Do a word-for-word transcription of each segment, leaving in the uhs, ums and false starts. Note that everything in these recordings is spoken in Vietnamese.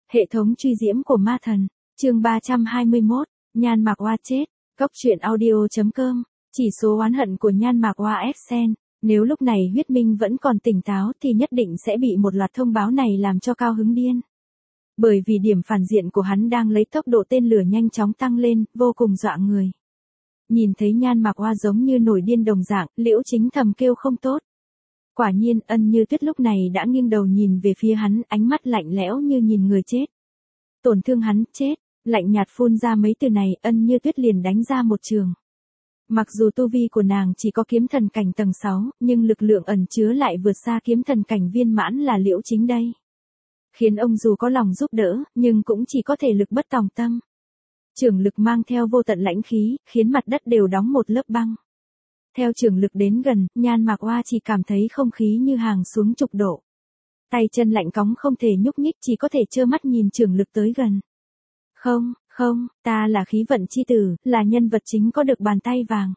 Hệ thống truy diễm của ma thần, chương ba trăm hai mươi mốt, Nhan Mạc Oa chết, Cốc truyện audio chấm com, chỉ số oán hận của Nhan Mạc Oa Sen. Nếu lúc này huyết minh vẫn còn tỉnh táo thì nhất định sẽ bị một loạt thông báo này làm cho cao hứng điên. Bởi vì điểm phản diện của hắn đang lấy tốc độ tên lửa nhanh chóng tăng lên, vô cùng dọa người. Nhìn thấy Nhan Mạc Oa giống như nổi điên đồng dạng, Liễu Chính thầm kêu không tốt. Quả nhiên, Ân Như Tuyết lúc này đã nghiêng đầu nhìn về phía hắn, ánh mắt lạnh lẽo như nhìn người chết. Tổn thương hắn, chết, lạnh nhạt phun ra mấy từ này, Ân Như Tuyết liền đánh ra một trường. Mặc dù tu vi của nàng chỉ có kiếm thần cảnh tầng sáu, nhưng lực lượng ẩn chứa lại vượt xa kiếm thần cảnh viên mãn là Liễu Chính đây. Khiến ông dù có lòng giúp đỡ, nhưng cũng chỉ có thể lực bất tòng tâm. Trường lực mang theo vô tận lãnh khí, khiến mặt đất đều đóng một lớp băng. Theo trường lực đến gần, Nhan Mạc Oa chỉ cảm thấy không khí như hàng xuống chục độ. Tay chân lạnh cóng không thể nhúc nhích, chỉ có thể trơ mắt nhìn trường lực tới gần. Không, không, ta là khí vận chi tử, là nhân vật chính có được bàn tay vàng.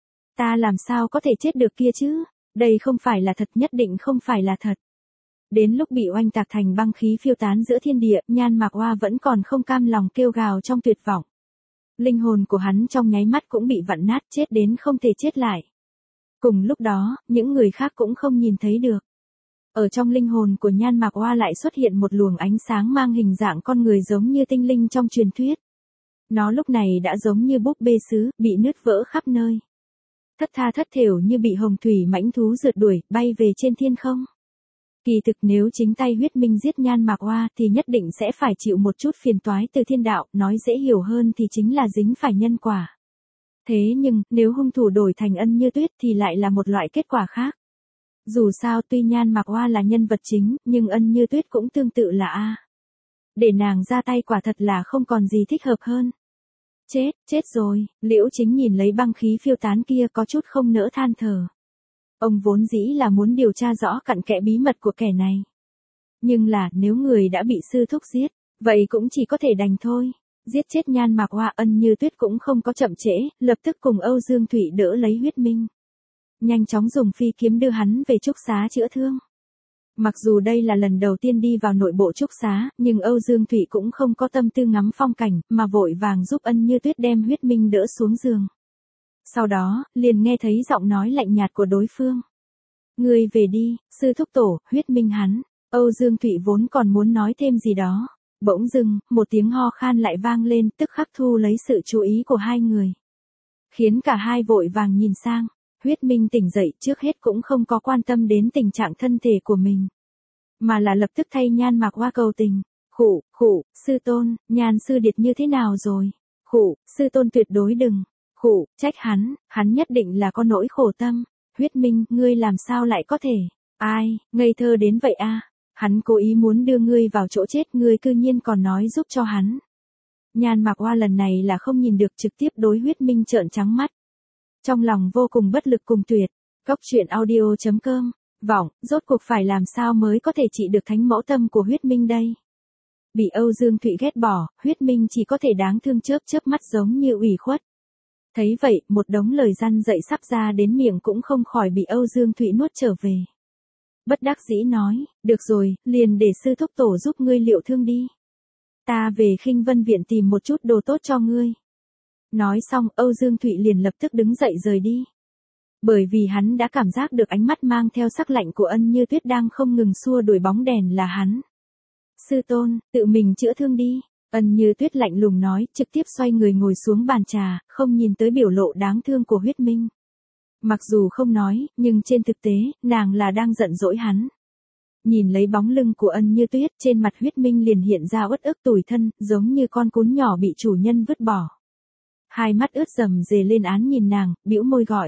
Ta làm sao có thể chết được kia chứ? Đây không phải là thật, nhất định không phải là thật. Đến lúc bị oanh tạc thành băng khí phiêu tán giữa thiên địa, Nhan Mạc Oa vẫn còn không cam lòng kêu gào trong tuyệt vọng. Linh hồn của hắn trong nháy mắt cũng bị vặn nát, chết đến không thể chết lại. Cùng lúc đó, những người khác cũng không nhìn thấy được. Ở trong linh hồn của Nhan Mạc Oa lại xuất hiện một luồng ánh sáng mang hình dạng con người giống như tinh linh trong truyền thuyết. Nó lúc này đã giống như búp bê sứ, bị nứt vỡ khắp nơi. Thất tha thất thểu như bị hồng thủy mãnh thú rượt đuổi, bay về trên thiên không. Kỳ thực nếu chính tay huyết minh giết Nhan Mạc Oa thì nhất định sẽ phải chịu một chút phiền toái từ thiên đạo, nói dễ hiểu hơn thì chính là dính phải nhân quả. Thế nhưng, nếu hung thủ đổi thành Ân Như Tuyết thì lại là một loại kết quả khác. Dù sao tuy Nhan Mạc Oa là nhân vật chính, nhưng Ân Như Tuyết cũng tương tự là A. Để nàng ra tay quả thật là không còn gì thích hợp hơn. Chết, chết rồi, Liễu Chính nhìn lấy băng khí phiêu tán kia có chút không nỡ than thở. Ông vốn dĩ là muốn điều tra rõ cặn kẽ bí mật của kẻ này. Nhưng là, nếu người đã bị sư thúc giết, vậy cũng chỉ có thể đành thôi. Giết chết Nhan Mạc Oa, Ân Như Tuyết cũng không có chậm trễ, lập tức cùng Âu Dương Thụy đỡ lấy huyết minh. Nhanh chóng dùng phi kiếm đưa hắn về trúc xá chữa thương. Mặc dù đây là lần đầu tiên đi vào nội bộ trúc xá, nhưng Âu Dương Thụy cũng không có tâm tư ngắm phong cảnh, mà vội vàng giúp Ân Như Tuyết đem huyết minh đỡ xuống giường. Sau đó, liền nghe thấy giọng nói lạnh nhạt của đối phương. Ngươi về đi, sư thúc tổ, huyết minh hắn. Âu Dương Thụy vốn còn muốn nói thêm gì đó. Bỗng dưng, một tiếng ho khan lại vang lên, tức khắc thu lấy sự chú ý của hai người. Khiến cả hai vội vàng nhìn sang. Huyết minh tỉnh dậy, trước hết cũng không có quan tâm đến tình trạng thân thể của mình. Mà là lập tức thay Nhan Mạc Oa cầu tình. Khụ, khụ, sư tôn, Nhan sư điệt như thế nào rồi? Khụ, sư tôn tuyệt đối đừng. Khụ, trách hắn, hắn nhất định là có nỗi khổ tâm. Huyết minh, ngươi làm sao lại có thể? Ai, ngây thơ đến vậy a? Hắn cố ý muốn đưa ngươi vào chỗ chết, ngươi cư nhiên còn nói giúp cho hắn. Nhan Mạc Oa lần này là không nhìn được, trực tiếp đối huyết minh trợn trắng mắt. Trong lòng vô cùng bất lực cùng tuyệt. Cốc truyện audio chấm com, vọng, rốt cuộc phải làm sao mới có thể trị được thánh mẫu tâm của huyết minh đây? Bị Âu Dương Thụy ghét bỏ, huyết minh chỉ có thể đáng thương chớp chớp mắt giống như ủy khuất. Thấy vậy, một đống lời răn dạy sắp ra đến miệng cũng không khỏi bị Âu Dương Thụy nuốt trở về. Bất đắc dĩ nói, được rồi, liền để sư thúc tổ giúp ngươi liệu thương đi. Ta về Khinh Vân viện tìm một chút đồ tốt cho ngươi. Nói xong, Âu Dương Thụy liền lập tức đứng dậy rời đi. Bởi vì hắn đã cảm giác được ánh mắt mang theo sắc lạnh của Ân Như Tuyết đang không ngừng xua đuổi bóng đèn là hắn. Sư tôn, tự mình chữa thương đi. Ân Như Tuyết lạnh lùng nói, trực tiếp xoay người ngồi xuống bàn trà, không nhìn tới biểu lộ đáng thương của huyết minh. Mặc dù không nói, nhưng trên thực tế, nàng là đang giận dỗi hắn. Nhìn lấy bóng lưng của Ân Như Tuyết, trên mặt huyết minh liền hiện ra uất ức tủi thân, giống như con cún nhỏ bị chủ nhân vứt bỏ. Hai mắt ướt rầm rề lên án nhìn nàng, bĩu môi gọi.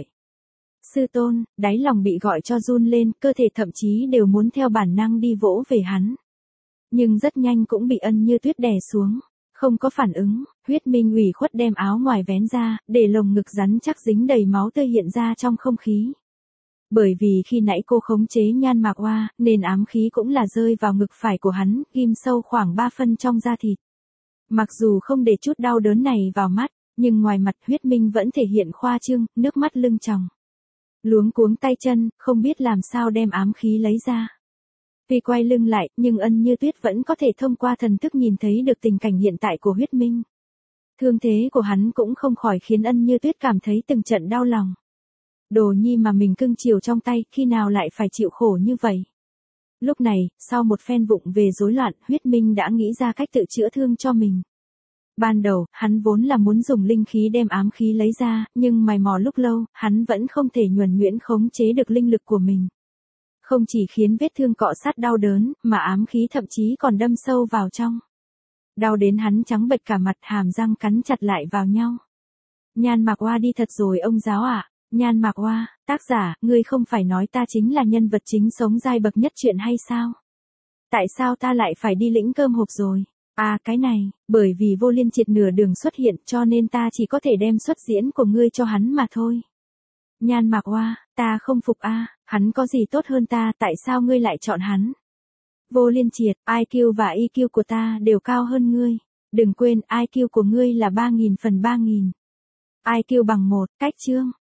Sư tôn, đáy lòng bị gọi cho run lên, cơ thể thậm chí đều muốn theo bản năng đi vỗ về hắn. Nhưng rất nhanh cũng bị Ân Như Tuyết đè xuống. Không có phản ứng, huyết minh ủy khuất đem áo ngoài vén ra, để lồng ngực rắn chắc dính đầy máu tươi hiện ra trong không khí. Bởi vì khi nãy cô khống chế Nhan Mạc Oa, nên ám khí cũng là rơi vào ngực phải của hắn, ghim sâu khoảng ba phân trong da thịt. Mặc dù không để chút đau đớn này vào mắt, nhưng ngoài mặt huyết minh vẫn thể hiện khoa trương, nước mắt lưng tròng. Luống cuống tay chân, không biết làm sao đem ám khí lấy ra. Tuy quay lưng lại, nhưng Ân Như Tuyết vẫn có thể thông qua thần thức nhìn thấy được tình cảnh hiện tại của Huyết Minh. Thương thế của hắn cũng không khỏi khiến Ân Như Tuyết cảm thấy từng trận đau lòng. Đồ nhi mà mình cưng chiều trong tay, khi nào lại phải chịu khổ như vậy? Lúc này, sau một phen vụng về rối loạn, Huyết Minh đã nghĩ ra cách tự chữa thương cho mình. Ban đầu, hắn vốn là muốn dùng linh khí đem ám khí lấy ra, nhưng mày mò lúc lâu, hắn vẫn không thể nhuần nhuyễn khống chế được linh lực của mình. Không chỉ khiến vết thương cọ sát đau đớn, mà ám khí thậm chí còn đâm sâu vào trong. Đau đến hắn trắng bệch cả mặt, hàm răng cắn chặt lại vào nhau. Nhan Mạc Oa đi thật rồi ông giáo ạ. À? Nhan Mạc Oa, tác giả, ngươi không phải nói ta chính là nhân vật chính sống giai bậc nhất truyện hay sao? Tại sao ta lại phải đi lĩnh cơm hộp rồi? À cái này, bởi vì Vô Liên Triệt nửa đường xuất hiện cho nên ta chỉ có thể đem xuất diễn của ngươi cho hắn mà thôi. Nhan Mạc Oa, ta không phục a, à, hắn có gì tốt hơn ta, tại sao ngươi lại chọn hắn? Vô Liên Triệt, i kiu và i kiu của ta đều cao hơn ngươi. Đừng quên, i kiu của ngươi là ba nghìn phần ba nghìn. i kiu bằng một, cách chương.